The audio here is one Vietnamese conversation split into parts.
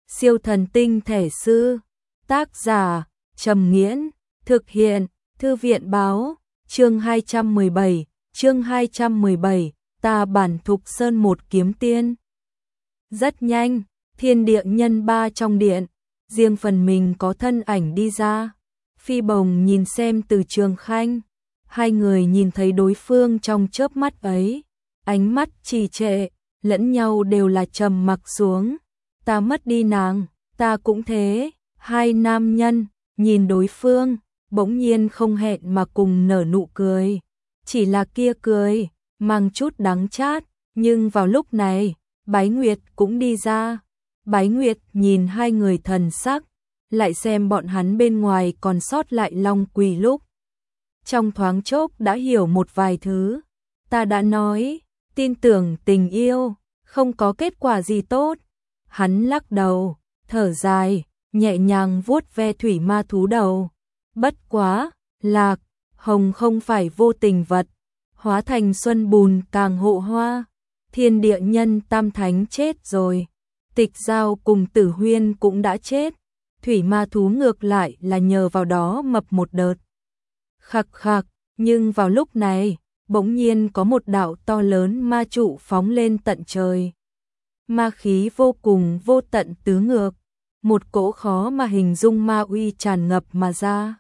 Siêu thần tinh thể sư. Tác giả Trầm Nghiễn. Thực hiện Thư viện báo. Chương 217, ta bản Thục Sơn một kiếm tiên. Rất nhanh, thiên địa nhân ba trong điện, riêng phần mình có thân ảnh đi ra. Phi Bồng nhìn xem Từ Trường Khanh, hai người nhìn thấy đối phương trong chớp mắt ấy, ánh mắt trì trệ, lẫn nhau đều là trầm mặc xuống. Ta mất đi nàng, ta cũng thế. Hai nam nhân nhìn đối phương, bỗng nhiên không hẹn mà cùng nở nụ cười. Chỉ là kia cười mang chút đắng chát, nhưng vào lúc này, Bái Nguyệt cũng đi ra. Bái Nguyệt nhìn hai người thần sắc, lại xem bọn hắn bên ngoài còn sót lại Long Quỳ lúc. Trong thoáng chốc đã hiểu một vài thứ. Ta đã nói, tin tưởng tình yêu, không có kết quả gì tốt. Hắn lắc đầu, thở dài, nhẹ nhàng vuốt ve thủy ma thú đầu. Bất quá, Lạc Hồng không phải vô tình vật, hóa thành xuân bùn càng hộ hoa. Thiên địa nhân tam thánh chết rồi, Tịch Giao cùng Tử Huyên cũng đã chết. Thủy ma thú ngược lại là nhờ vào đó mập một đợt. Khặc khặc, nhưng vào lúc này, bỗng nhiên có một đạo to lớn ma trụ phóng lên tận trời. Ma khí vô cùng vô tận tứ ngược, một cỗ khó mà hình dung ma uy tràn ngập mà ra.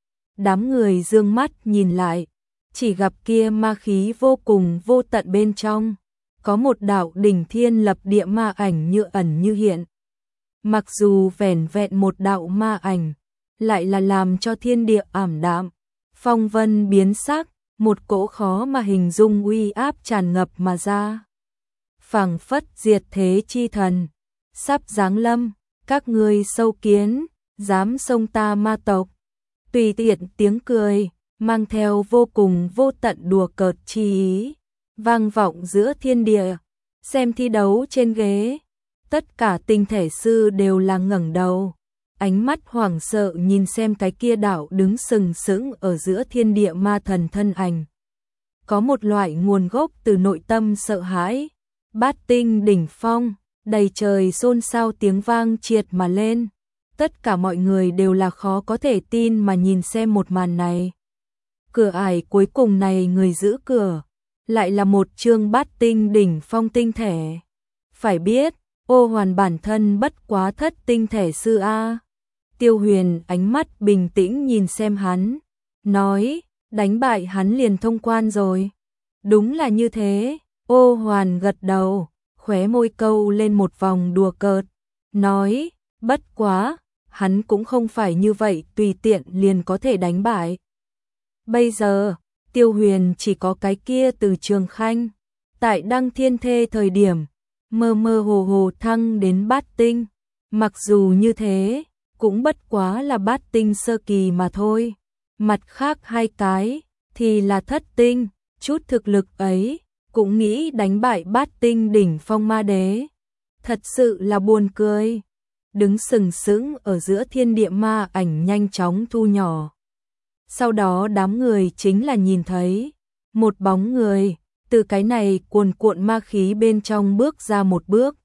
Đám người dương mắt nhìn lại, chỉ gặp kia ma khí vô cùng vô tận bên trong, có một đạo đỉnh thiên lập địa ma ảnh như ẩn như hiện. Mặc dù vẻn vẹn một đạo ma ảnh, lại là làm cho thiên địa ảm đạm, phong vân biến sắc, một cỗ khó mà hình dung uy áp tràn ngập mà ra. Phảng phất diệt thế chi thần, sắp giáng lâm, các ngươi sâu kiến, dám xông ta ma tộc. Tùy tiện tiếng cười, mang theo vô cùng vô tận đùa cợt chi ý, vang vọng giữa thiên địa. Xem thi đấu trên ghế, tất cả tinh thể sư đều là ngẩng đầu, ánh mắt hoảng sợ nhìn xem cái kia đạo đứng sừng sững ở giữa thiên địa ma thần thân ảnh. Có một loại nguồn gốc từ nội tâm sợ hãi. Bát tinh đỉnh phong, đầy trời xôn xao tiếng vang triệt mà lên. Tất cả mọi người đều là khó có thể tin mà nhìn xem một màn này. Cửa ải cuối cùng này người giữ cửa, lại là một chương bát tinh đỉnh phong tinh thể. Phải biết, Ô Hoàn bản thân bất quá thất tinh thể sư A. Tiêu Huyền ánh mắt bình tĩnh nhìn xem hắn, nói, đánh bại hắn liền thông quan rồi. Đúng là như thế. Ô Hoàn gật đầu, khóe môi câu lên một vòng đùa cợt, nói, bất quá, hắn cũng không phải như vậy tùy tiện liền có thể đánh bại. Bây giờ, Tiêu Huyền chỉ có cái kia Từ Trường Khanh, tại Đăng Thiên Thê thời điểm, mơ mơ hồ hồ thăng đến bát tinh, mặc dù như thế, cũng bất quá là bát tinh sơ kỳ mà thôi. Mặt khác hai cái, thì là thất tinh, chút thực lực ấy, cũng nghĩ đánh bại bát tinh đỉnh phong ma đế. Thật sự là buồn cười. Đứng sừng sững ở giữa thiên địa ma ảnh nhanh chóng thu nhỏ. Sau đó đám người chính là nhìn thấy một bóng người, từ cái này cuồn cuộn ma khí bên trong bước ra một bước.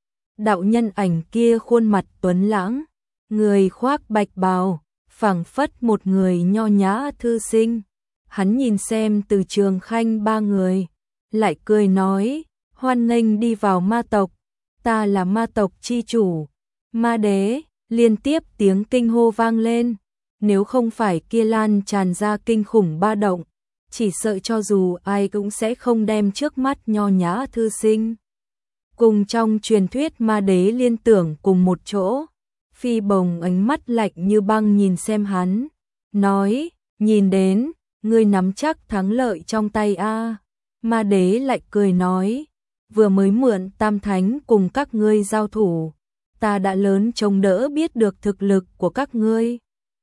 Đạo nhân ảnh kia khuôn mặt tuấn lãng, người khoác bạch bào, phảng phất một người nho nhã thư sinh. Hắn nhìn xem Từ Trường Khanh ba người, lại cười nói, hoan nghênh đi vào ma tộc, ta là ma tộc chi chủ. Ma đế, liên tiếp tiếng kinh hô vang lên, nếu không phải kia lan tràn ra kinh khủng ba động, chỉ sợ cho dù ai cũng sẽ không đem trước mắt nho nhã thư sinh cùng trong truyền thuyết ma đế liên tưởng cùng một chỗ. Phi Bồng ánh mắt lạnh như băng nhìn xem hắn, nói, nhìn đến, ngươi nắm chắc thắng lợi trong tay a. Ma đế lại cười nói, vừa mới mượn tam thánh cùng các ngươi giao thủ, ta đã lớn trông đỡ biết được thực lực của các ngươi.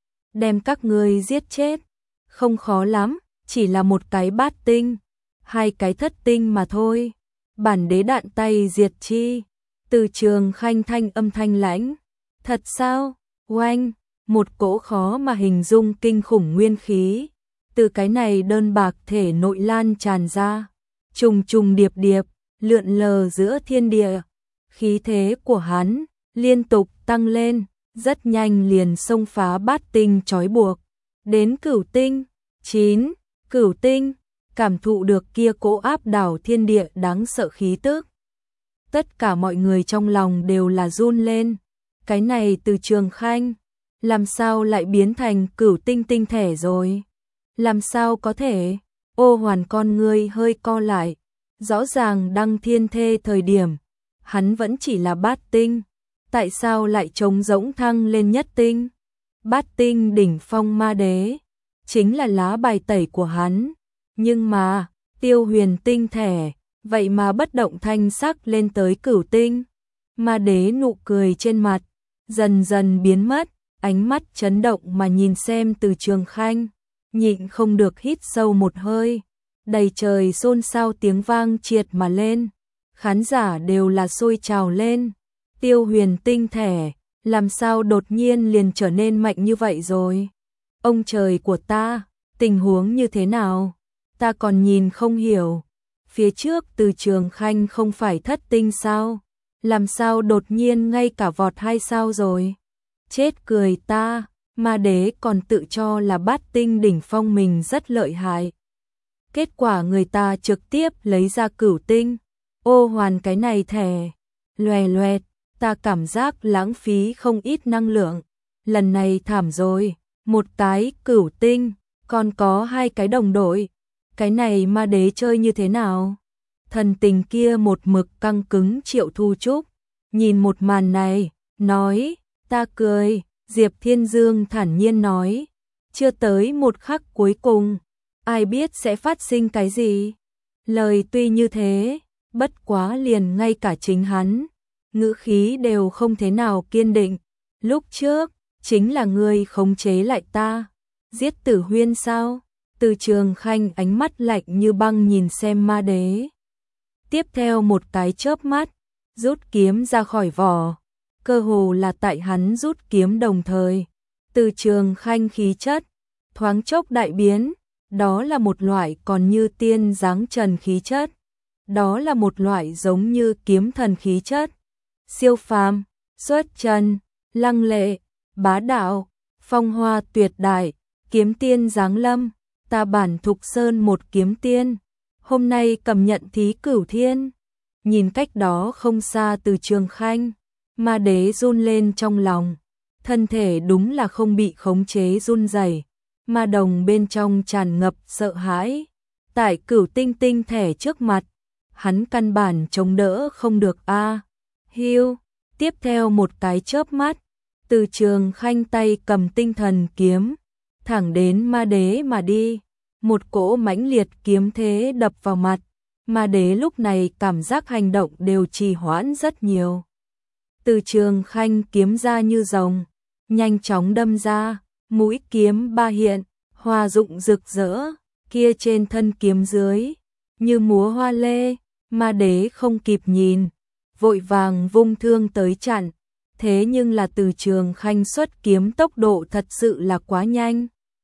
Đem các ngươi giết chết, không khó lắm, chỉ là một cái bát tinh, hai cái thất tinh mà thôi. Bản đế đạn tay diệt chi. Từ Trường Khanh thanh âm thanh lãnh. Thật sao? Oanh, một cỗ khó mà hình dung kinh khủng nguyên khí, từ cái này đơn bạc thể nội lan tràn ra, trùng trùng điệp điệp, lượn lờ giữa thiên địa. Khí thế của hắn, liên tục tăng lên, rất nhanh liền xông phá bát tinh trói buộc. Đến cửu tinh, 9, cửu tinh, cảm thụ được kia cỗ áp đảo thiên địa đáng sợ khí tức. Tất cả mọi người trong lòng đều là run lên. Cái này Từ Trường Khanh, làm sao lại biến thành cửu tinh tinh thể rồi? Làm sao có thể? Ô Hoàn con ngươi hơi co lại. Rõ ràng đăng thiên thê thời điểm, hắn vẫn chỉ là bát tinh. Tại sao lại trống rỗng thăng lên nhất tinh? Bát tinh đỉnh phong ma đế, chính là lá bài tẩy của hắn. Nhưng mà, Tiêu Huyền tinh thể, vậy mà bất động thanh sắc lên tới cửu tinh. Ma đế nụ cười trên mặt, dần dần biến mất, ánh mắt chấn động mà nhìn xem Từ Trường Khanh, nhịn không được hít sâu một hơi. Đầy trời xôn xao tiếng vang triệt mà lên, khán giả đều là sôi trào lên. Tiêu Huyền tinh thể, làm sao đột nhiên liền trở nên mạnh như vậy rồi? Ông trời của ta, tình huống như thế nào? Ta còn nhìn không hiểu. Phía trước Từ Trường Khanh không phải thất tinh sao? Làm sao đột nhiên ngay cả vọt 2 sao rồi? Chết cười ta, ma đế còn tự cho là bát tinh đỉnh phong mình rất lợi hại. Kết quả người ta trực tiếp lấy ra cửu tinh. Ô Hoàn cái này thẻ, loè loẹt, ta cảm giác lãng phí không ít năng lượng. Lần này thảm rồi, một cái cửu tinh, còn có 2 cái đồng đội. Cái này ma đế chơi như thế nào? Thần tình kia một mực căng cứng Triệu Thu Trúc. Nhìn một màn này, nói, ta cười. Diệp Thiên Dương thản nhiên nói, chưa tới một khắc cuối cùng, ai biết sẽ phát sinh cái gì. Lời tuy như thế, bất quá liền ngay cả chính hắn, ngữ khí đều không thế nào kiên định. Lúc trước, chính là ngươi khống chế lại ta. Giết Tử Huyên sao? Từ Trường Khanh ánh mắt lạnh như băng nhìn xem ma đế. Tiếp theo một cái chớp mắt, rút kiếm ra khỏi vỏ. Cơ hồ là tại hắn rút kiếm đồng thời. Từ Trường Khanh khí chất, thoáng chốc đại biến. Đó là một loại còn như tiên dáng trần khí chất. Đó là một loại giống như kiếm thần khí chất. Siêu phàm, xuất trần, lăng lệ, bá đạo, phong hoa tuyệt đại, kiếm tiên giáng lâm. Ta bản Thục Sơn một kiếm tiên, hôm nay cầm nhận thí cửu thiên. Nhìn cách đó không xa Từ Trường Khanh, ma đế run lên trong lòng, thân thể đúng là không bị khống chế run rẩy, ma đồng bên trong tràn ngập sợ hãi. Tại cửu tinh tinh thể trước mặt, hắn căn bản chống đỡ không được a. Hiu, tiếp theo một cái chớp mắt, Từ Trường Khanh tay cầm tinh thần kiếm, thẳng đến ma đế mà đi. Một cỗ mãnh liệt kiếm thế đập vào mặt, ma đế lúc này cảm giác hành động đều trì hoãn rất nhiều. Từ Trường Khanh kiếm ra như rồng, nhanh chóng đâm ra, mũi kiếm ba hiện, hoa dụng rực rỡ, kia trên thân kiếm dưới, như múa hoa lê. Ma đế không kịp nhìn, vội vàng vung thương tới chặn, thế nhưng là Từ Trường Khanh xuất kiếm tốc độ thật sự là quá nhanh.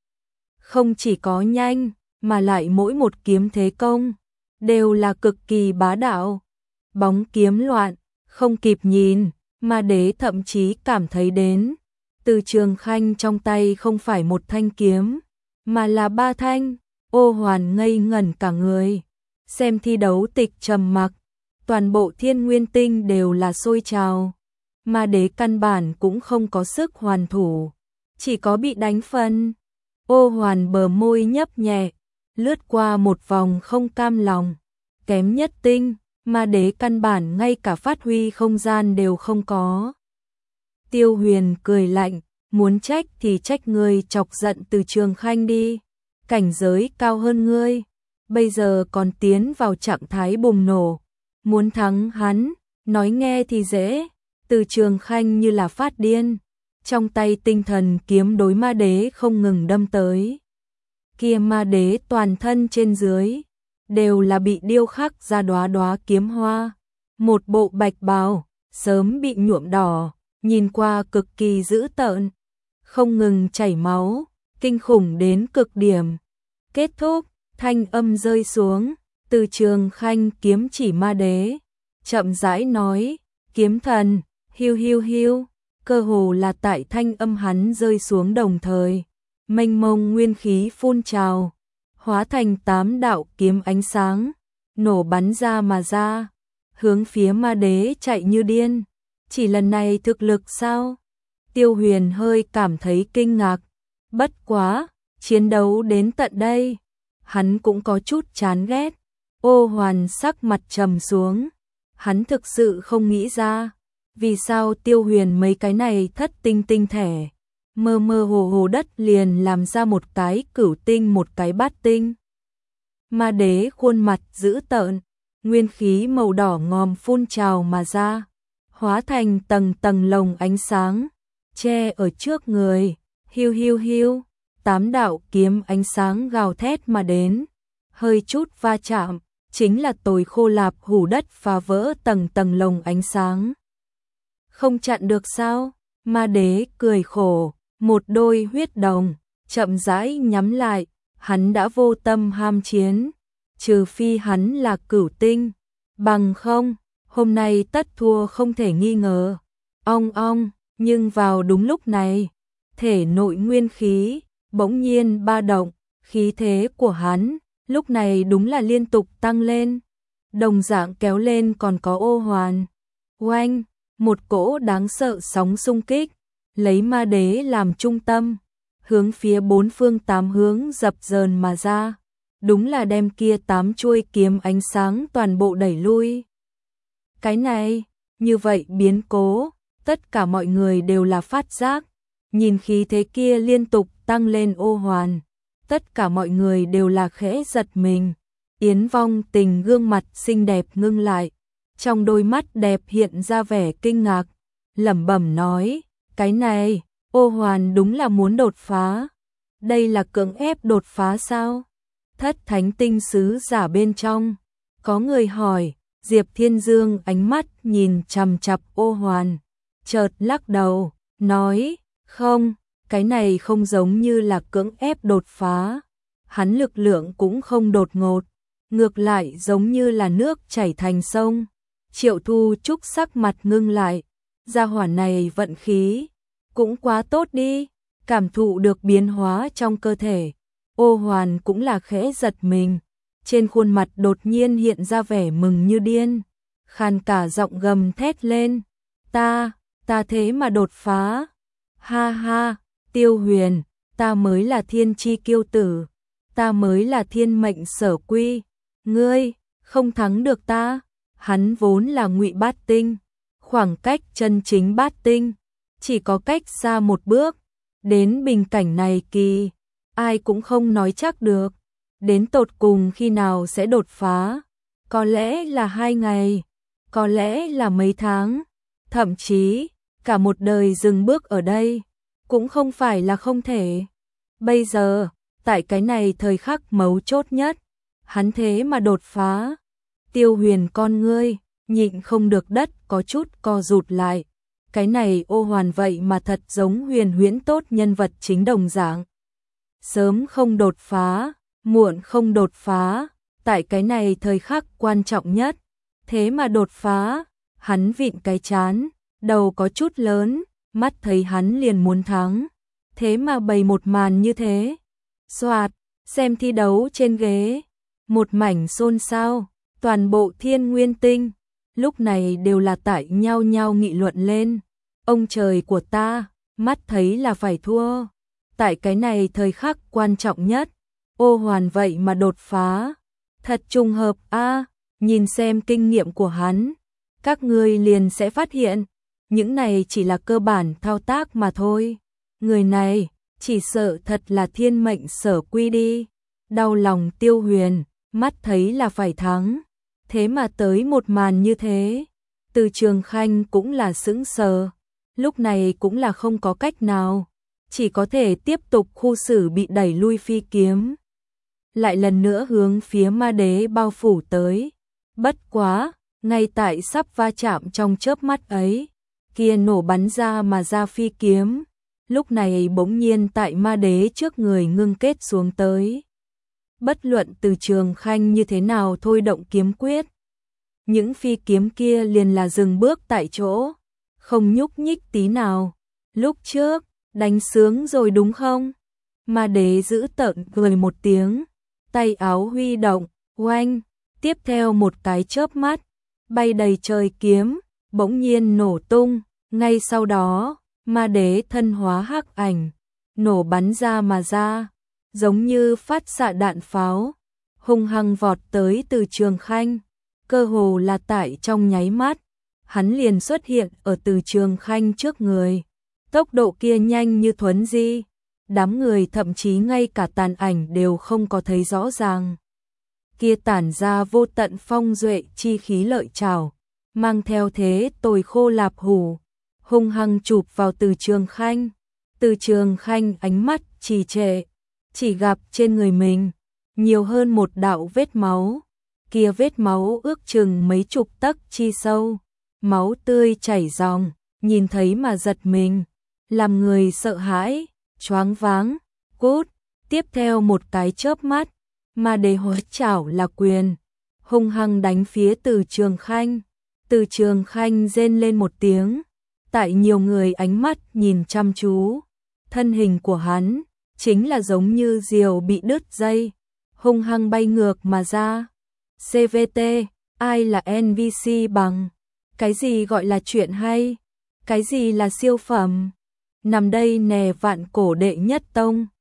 Không chỉ có nhanh, mà lại mỗi một kiếm thế công đều là cực kỳ bá đạo. Bóng kiếm loạn, không kịp nhìn, ma đế thậm chí cảm thấy đến Từ Trường Khanh trong tay không phải một thanh kiếm, mà là 3 thanh. Ô Hoàn ngây ngẩn cả người, xem thi đấu tịch trầm mặc, toàn bộ Thiên Nguyên Tinh đều là sôi trào. Ma đế căn bản cũng không có sức hoàn thủ, chỉ có bị đánh phân. Ô Hoàn bờ môi nhấp nhẹ, lướt qua một vòng không cam lòng. Kém nhất tinh, ma đế căn bản ngay cả phát huy không gian đều không có. Tiêu Huyền cười lạnh, muốn trách thì trách ngươi chọc giận Từ Trường Khanh đi. Cảnh giới cao hơn ngươi, bây giờ còn tiến vào trạng thái bùng nổ. Muốn thắng hắn, nói nghe thì dễ. Từ Trường Khanh như là phát điên, trong tay tinh thần kiếm đối ma đế không ngừng đâm tới. Kia ma đế toàn thân trên dưới đều là bị điêu khắc ra đóa đóa kiếm hoa, một bộ bạch bào sớm bị nhuộm đỏ, nhìn qua cực kỳ dữ tợn, không ngừng chảy máu, kinh khủng đến cực điểm. Kết thúc, thanh âm rơi xuống, Từ Trường Khanh kiếm chỉ ma đế, chậm rãi nói, kiếm thần, Hiu hiu hiu, cơ hồ là tại thanh âm hắn rơi xuống đồng thời, mênh mông nguyên khí phun trào, hóa thành 8 đạo kiếm ánh sáng, nổ bắn ra mà ra, hướng phía ma đế chạy như điên. Chỉ lần này thực lực sao? Tiêu Huyền hơi cảm thấy kinh ngạc, bất quá, chiến đấu đến tận đây, hắn cũng có chút chán ghét. Ô Hoàn sắc mặt trầm xuống, hắn thực sự không nghĩ ra, vì sao Tiêu Huyền mấy cái này thất tinh tinh thể, mơ mơ hồ hồ đất liền làm ra một cái cửu tinh một cái bát tinh. Ma đế khuôn mặt dữ tợn, nguyên khí màu đỏ ngòm phun trào mà ra, hóa thành tầng tầng lồng ánh sáng, che ở trước người, hiu hiu hiu, 8 đạo kiếm ánh sáng gào thét mà đến, hơi chút va chạm, chính là tồi khô lạp hủ đất phá vỡ tầng tầng lồng ánh sáng. Không chặn được sao? Ma đế cười khổ, một đôi huyết đồng, chậm rãi nhắm lại, hắn đã vô tâm ham chiến, trừ phi hắn là cửu tinh, bằng không, hôm nay tất thua không thể nghi ngờ. Ong ong, nhưng vào đúng lúc này, thể nội nguyên khí bỗng nhiên ba động, khí thế của hắn lúc này đúng là liên tục tăng lên, đồng dạng kéo lên còn có Ô Hoàn. Oanh, một cỗ đáng sợ sóng xung kích, lấy ma đế làm trung tâm, hướng phía bốn phương tám hướng dập dờn mà ra, đúng là đem kia 8 chuôi kiếm ánh sáng toàn bộ đẩy lui. Cái này, như vậy biến cố, tất cả mọi người đều là phát giác, nhìn khí thế kia liên tục tăng lên Ô Hoàn, tất cả mọi người đều là khẽ giật mình. Yến Vong Tình gương mặt xinh đẹp ngưng lại, trong đôi mắt đẹp hiện ra vẻ kinh ngạc, lẩm bẩm nói, cái này, Ô Hoàn đúng là muốn đột phá. Đây là cưỡng ép đột phá sao? Thất thánh tinh sứ giả bên trong, có người hỏi. Diệp Thiên Dương ánh mắt nhìn chằm chằm Ô Hoàn, chợt lắc đầu, nói, không, cái này không giống như là cưỡng ép đột phá. Hắn lực lượng cũng không đột ngột, ngược lại giống như là nước chảy thành sông. Triệu Thu Trúc sắc mặt ngưng lại, gia hỏa này vận khí cũng quá tốt đi, cảm thụ được biến hóa trong cơ thể. Ô Hoàn cũng là khẽ giật mình, trên khuôn mặt đột nhiên hiện ra vẻ mừng như điên, khàn cả giọng gầm thét lên, ta thế mà đột phá, ha ha, Tiêu Huyền, ta mới là thiên chi kiêu tử, ta mới là thiên mệnh sở quy, ngươi không thắng được ta. Hắn vốn là ngụy bát tinh, khoảng cách chân chính bát tinh chỉ có cách xa một bước, đến bình cảnh này kỳ, ai cũng không nói chắc được, đến tột cùng khi nào sẽ đột phá, có lẽ là 2 ngày, có lẽ là mấy tháng, thậm chí cả một đời dừng bước ở đây, cũng không phải là không thể. Bây giờ, tại cái này thời khắc mấu chốt nhất, hắn thế mà đột phá. Tiêu Huyền con ngươi, nhịn không được đất có chút co rụt lại. Cái này Ô Hoàn vậy mà thật giống huyền huyễn tốt nhân vật chính đồng dạng. Sớm không đột phá, muộn không đột phá, tại cái này thời khắc quan trọng nhất, thế mà đột phá, hắn vịn cái chán, đầu có chút lớn, mắt thấy hắn liền muốn thắng, thế mà bày một màn như thế. Soạt, xem thi đấu trên ghế, một mảnh xôn xao, toàn bộ Thiên Nguyên Tinh, lúc này đều là tại nhau nhau nghị luận lên. Ông trời của ta, mắt thấy là phải thua. Tại cái này thời khắc quan trọng nhất, Ô Hoàn vậy mà đột phá. Thật trùng hợp a, nhìn xem kinh nghiệm của hắn, các ngươi liền sẽ phát hiện, những này chỉ là cơ bản thao tác mà thôi. Người này, chỉ sợ thật là thiên mệnh sở quy đi. Đau lòng Tiêu Huyền, mắt thấy là phải thắng, thế mà tới một màn như thế. Từ Trường Khanh cũng là sững sờ, lúc này cũng là không có cách nào, chỉ có thể tiếp tục khu xử bị đẩy lui phi kiếm. Lại lần nữa hướng phía ma đế bao phủ tới. Bất quá, ngay tại sắp va chạm trong chớp mắt ấy, kia nổ bắn ra mà ra phi kiếm, lúc này bỗng nhiên tại ma đế trước người ngưng kết xuống tới. Bất luận Từ Trường Khanh như thế nào thôi động kiếm quyết, những phi kiếm kia liền là dừng bước tại chỗ, không nhúc nhích tí nào. Lúc trước, đánh sướng rồi đúng không? Ma Đế giữ tợn cười một tiếng, tay áo huy động, oanh, tiếp theo một cái chớp mắt, bay đầy trời kiếm, bỗng nhiên nổ tung, ngay sau đó, Ma Đế thân hóa hắc ảnh, nổ bắn ra mà ra, giống như phát xạ đạn pháo, hung hăng vọt tới Từ Trường Khanh, cơ hồ là tại trong nháy mắt, hắn liền xuất hiện ở Từ Trường Khanh trước người. Tốc độ kia nhanh như thuấn di, đám người thậm chí ngay cả tàn ảnh đều không có thấy rõ ràng. Kia tản ra vô tận phong duệ chi khí lợi trảo, mang theo thế tồi khô lạp hủ, hung hăng chụp vào Từ Trường Khanh. Từ Trường Khanh ánh mắt trì trệ, chỉ gặp trên người mình nhiều hơn một đạo vết máu, kia vết máu ước chừng mấy chục tấc chi sâu, máu tươi chảy ròng, nhìn thấy mà giật mình, làm người sợ hãi, choáng váng. Cút, tiếp theo một cái chớp mắt, Ma Đế hóa chảo là quyền, hung hăng đánh phía Từ Trường Khanh. Từ Trường Khanh rên lên một tiếng, tại nhiều người ánh mắt nhìn chăm chú, thân hình của hắn chính là giống như diều bị đứt dây, hung hăng bay ngược mà ra. CVT, ai là NPC bằng? Cái gì gọi là chuyện hay? Cái gì là siêu phẩm? Nằm đây nè vạn cổ đệ nhất tông.